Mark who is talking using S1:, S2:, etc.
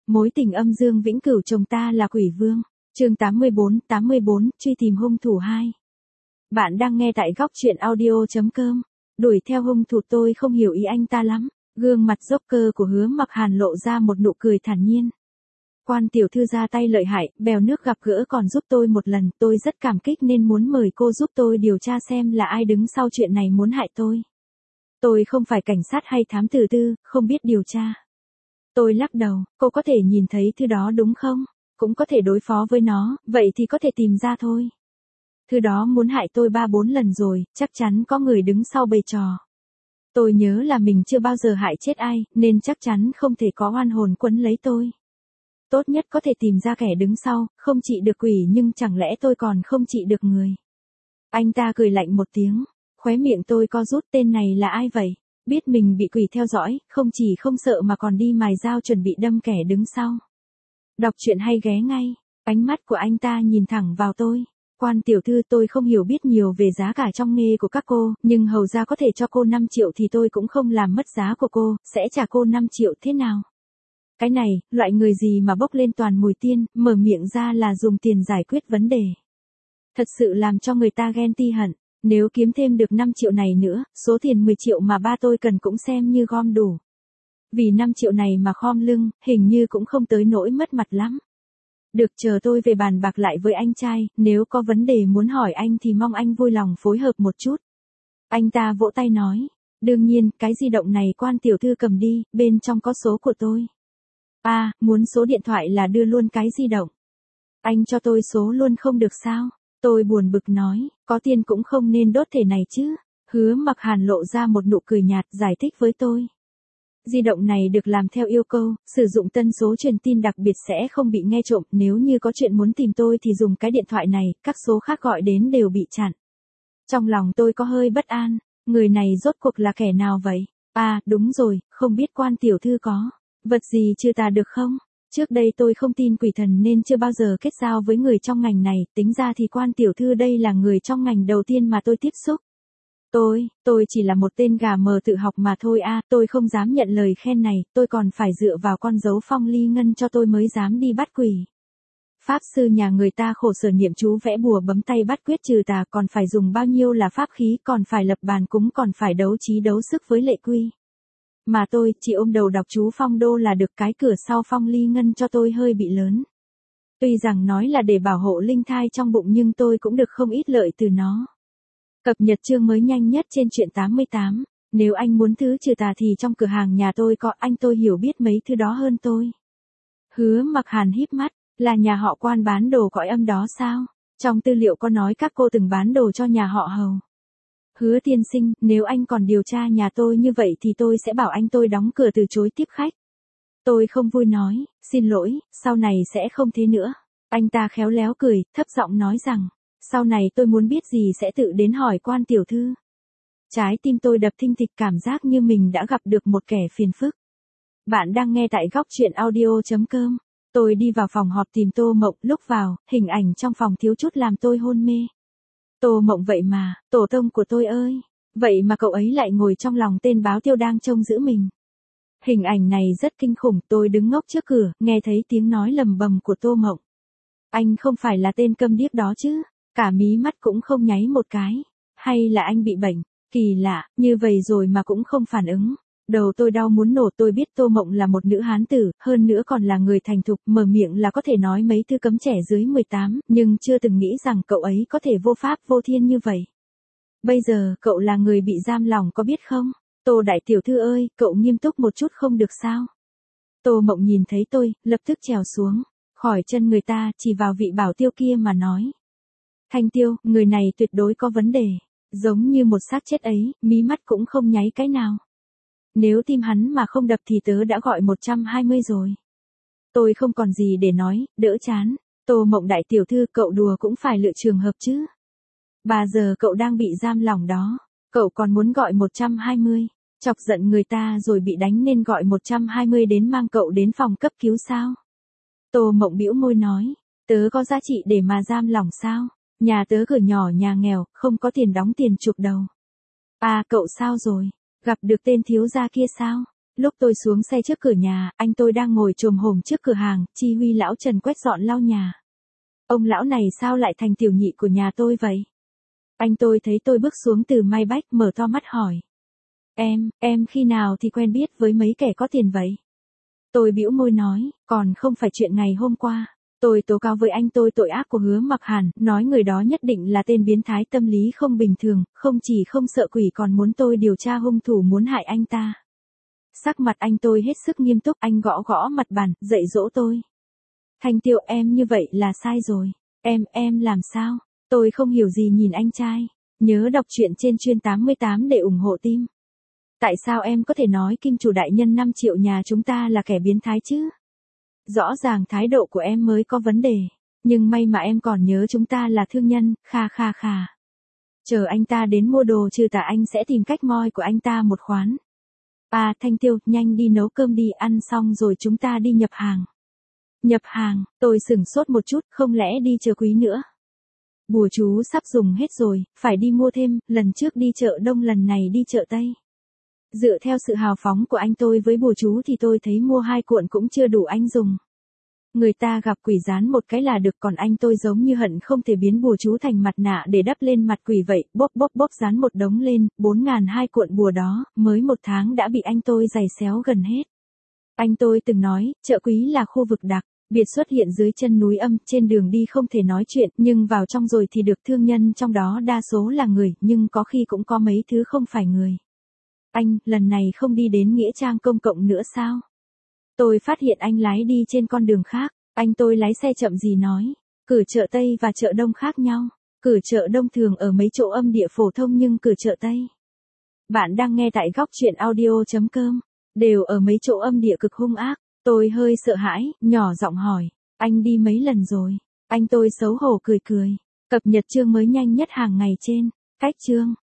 S1: Mối tình âm dương vĩnh cửu chồng ta là quỷ vương. Chương 84, truy tìm hung thủ 2. Bạn đang nghe tại góc truyện audio.com. Đuổi theo hung thủ tôi không hiểu ý anh ta lắm. Gương mặt Joker của Hứa Mặc Hàn lộ ra một nụ cười thản nhiên. Quan tiểu thư ra tay lợi hại, bèo nước gặp gỡ còn giúp tôi một lần, tôi rất cảm kích nên muốn mời cô giúp tôi điều tra xem là ai đứng sau chuyện này muốn hại tôi. Tôi không phải cảnh sát hay thám tử tư, không biết điều tra. Tôi lắc đầu, cô có thể nhìn thấy thứ đó đúng không? Cũng có thể đối phó với nó, vậy thì có thể tìm ra thôi. Thứ đó muốn hại tôi 3-4 lần rồi, chắc chắn có người đứng sau bày trò. Tôi nhớ là mình chưa bao giờ hại chết ai, nên chắc chắn không thể có oan hồn quấn lấy tôi. Tốt nhất có thể tìm ra kẻ đứng sau, không trị được quỷ nhưng chẳng lẽ tôi còn không trị được người. Anh ta cười lạnh một tiếng, khóe miệng tôi co rút, tên này là ai vậy? Biết mình bị quỷ theo dõi, không chỉ không sợ mà còn đi mài dao chuẩn bị đâm kẻ đứng sau. Đọc truyện hay ghé ngay, ánh mắt của anh ta nhìn thẳng vào tôi. Quan tiểu thư, tôi không hiểu biết nhiều về giá cả trong nghề của các cô, nhưng hầu ra có thể cho cô 5 triệu thì tôi cũng không làm mất giá của cô, sẽ trả cô 5 triệu thế nào? Cái này, loại người gì mà bốc lên toàn mùi tiên, mở miệng ra là dùng tiền giải quyết vấn đề. Thật sự làm cho người ta ghen ti hận. Nếu kiếm thêm được 5 triệu này nữa, số tiền 10 triệu mà ba tôi cần cũng xem như gom đủ. Vì 5 triệu này mà khom lưng, hình như cũng không tới nỗi mất mặt lắm. Được, chờ tôi về bàn bạc lại với anh trai, nếu có vấn đề muốn hỏi anh thì mong anh vui lòng phối hợp một chút. Anh ta vỗ tay nói, đương nhiên, cái di động này quan tiểu thư cầm đi, bên trong có số của tôi. À, muốn số điện thoại là đưa luôn cái di động. Anh cho tôi số luôn không được sao? Tôi buồn bực nói, có tiền cũng không nên đốt thể này chứ. Hứa Mặc Hàn lộ ra một nụ cười nhạt, giải thích với tôi. Di động này được làm theo yêu cầu, sử dụng tân số truyền tin đặc biệt sẽ không bị nghe trộm, nếu như có chuyện muốn tìm tôi thì dùng cái điện thoại này, các số khác gọi đến đều bị chặn. Trong lòng tôi có hơi bất an, người này rốt cuộc là kẻ nào vậy? À, đúng rồi, không biết quan tiểu thư có vật gì trừ tà được không? Trước đây tôi không tin quỷ thần nên chưa bao giờ kết giao với người trong ngành này, tính ra thì quan tiểu thư đây là người trong ngành đầu tiên mà tôi tiếp xúc. Tôi chỉ là một tên gà mờ tự học mà thôi à, tôi không dám nhận lời khen này, tôi còn phải dựa vào con dấu phong ly ngân cho tôi mới dám đi bắt quỷ. Pháp sư nhà người ta khổ sở niệm chú vẽ bùa bấm tay bắt quyết trừ tà, còn phải dùng bao nhiêu là pháp khí, còn phải lập bàn cúng, còn phải đấu trí đấu sức với lệ quy. Mà tôi chỉ ôm đầu đọc chú phong đô là được, cái cửa sau phong ly ngân cho tôi hơi bị lớn. Tuy rằng nói là để bảo hộ linh thai trong bụng nhưng tôi cũng được không ít lợi từ nó. Cập nhật chương mới nhanh nhất trên truyện 88. Nếu anh muốn thứ trừ tà thì trong cửa hàng nhà tôi có, anh tôi hiểu biết mấy thứ đó hơn tôi. Hứa Mặc Hàn híp mắt, là nhà họ Quan bán đồ cõi âm đó sao? Trong tư liệu có nói các cô từng bán đồ cho nhà họ Hầu. Hứa tiên sinh, nếu anh còn điều tra nhà tôi như vậy thì tôi sẽ bảo anh tôi đóng cửa từ chối tiếp khách. Tôi không vui nói, xin lỗi, sau này sẽ không thế nữa. Anh ta khéo léo cười, thấp giọng nói rằng, sau này tôi muốn biết gì sẽ tự đến hỏi quan tiểu thư. Trái tim tôi đập thình thịch, cảm giác như mình đã gặp được một kẻ phiền phức. Bạn đang nghe tại góc truyện audio.com. Tôi đi vào phòng họp tìm Tô Mộng, lúc vào, hình ảnh trong phòng thiếu chút làm tôi hôn mê. Tô Mộng, vậy mà, tổ tông của tôi ơi, vậy mà cậu ấy lại ngồi trong lòng tên báo tiêu đang trông giữ mình. Hình ảnh này rất kinh khủng, tôi đứng ngốc trước cửa, nghe thấy tiếng nói lầm bầm của Tô Mộng. Anh không phải là tên câm điếc đó chứ, cả mí mắt cũng không nháy một cái, hay là anh bị bệnh, kỳ lạ, như vậy rồi mà cũng không phản ứng. Đầu tôi đau muốn nổ, tôi biết Tô Mộng là một nữ hán tử, hơn nữa còn là người thành thục, mở miệng là có thể nói mấy thứ cấm trẻ dưới 18, nhưng chưa từng nghĩ rằng cậu ấy có thể vô pháp vô thiên như vậy. Bây giờ, cậu là người bị giam lỏng có biết không? Tô đại tiểu thư ơi, cậu nghiêm túc một chút không được sao? Tô Mộng nhìn thấy tôi, lập tức trèo xuống, khỏi chân người ta, chỉ vào vị bảo tiêu kia mà nói. Thanh Tiêu, người này tuyệt đối có vấn đề, giống như một xác chết ấy, mí mắt cũng không nháy cái nào. Nếu tim hắn mà không đập thì tớ đã gọi 120 rồi. Tôi không còn gì để nói, đỡ chán. Tô Mộng đại tiểu thư, cậu đùa cũng phải lựa trường hợp chứ. Bà giờ cậu đang bị giam lỏng đó, cậu còn muốn gọi 120, chọc giận người ta rồi bị đánh nên gọi 120 đến mang cậu đến phòng cấp cứu sao? Tô Mộng bĩu môi nói, tớ có giá trị để mà giam lỏng sao? Nhà tớ cửa nhỏ nhà nghèo, không có tiền đóng tiền chuộc đầu. À, cậu sao rồi? Gặp được tên thiếu gia kia sao? Lúc tôi xuống xe trước cửa nhà, anh tôi đang ngồi chồm hổm trước cửa hàng, chi huy lão Trần quét dọn lau nhà. Ông lão này sao lại thành tiểu nhị của nhà tôi vậy? Anh tôi thấy tôi bước xuống từ Maybach mở to mắt hỏi. Em khi nào thì quen biết với mấy kẻ có tiền vậy? Tôi bĩu môi nói, còn không phải chuyện ngày hôm qua. Tôi tố cáo với anh tôi tội ác của Hứa Mặc Hàn, nói người đó nhất định là tên biến thái tâm lý không bình thường, không chỉ không sợ quỷ còn muốn tôi điều tra hung thủ muốn hại anh ta. Sắc mặt anh tôi hết sức nghiêm túc, anh gõ gõ mặt bàn, dạy dỗ tôi. Thanh Tiêu, em như vậy là sai rồi. Em làm sao? Tôi không hiểu gì nhìn anh trai. Nhớ đọc truyện trên Chuyên 88 để ủng hộ team. Tại sao em có thể nói Kim chủ đại nhân 5 triệu nhà chúng ta là kẻ biến thái chứ? Rõ ràng thái độ của em mới có vấn đề. Nhưng may mà em còn nhớ chúng ta là thương nhân, kha. Chờ anh ta đến mua đồ trừ tà anh sẽ tìm cách moi của anh ta một khoán. À Thanh Tiêu, nhanh đi nấu cơm đi, ăn xong rồi chúng ta đi nhập hàng. Nhập hàng, tôi sửng sốt một chút, không lẽ đi chờ quý nữa? Bùa chú sắp dùng hết rồi, phải đi mua thêm, lần trước đi chợ Đông lần này đi chợ Tây. Dựa theo sự hào phóng của anh tôi với bùa chú thì tôi thấy mua 2 cuộn cũng chưa đủ anh dùng. Người ta gặp quỷ dán một cái là được, còn anh tôi giống như hận không thể biến bùa chú thành mặt nạ để đắp lên mặt quỷ vậy, bóp dán một đống lên, 4.200 cuộn bùa đó, mới 1 tháng đã bị anh tôi giày xéo gần hết. Anh tôi từng nói, chợ Quý là khu vực đặc biệt xuất hiện dưới chân núi âm, trên đường đi không thể nói chuyện, nhưng vào trong rồi thì được, thương nhân trong đó đa số là người, nhưng có khi cũng có mấy thứ không phải người. Anh, lần này không đi đến Nghĩa Trang công cộng nữa sao? Tôi phát hiện anh lái đi trên con đường khác, anh tôi lái xe chậm gì nói. Cửa chợ Tây và chợ Đông khác nhau. Cửa chợ Đông thường ở mấy chỗ âm địa phổ thông nhưng cửa chợ Tây. Bạn đang nghe tại góc truyện audio.com. Đều ở mấy chỗ âm địa cực hung ác. Tôi hơi sợ hãi, nhỏ giọng hỏi. Anh đi mấy lần rồi? Anh tôi xấu hổ cười. Cập nhật chương mới nhanh nhất hàng ngày trên cách chương.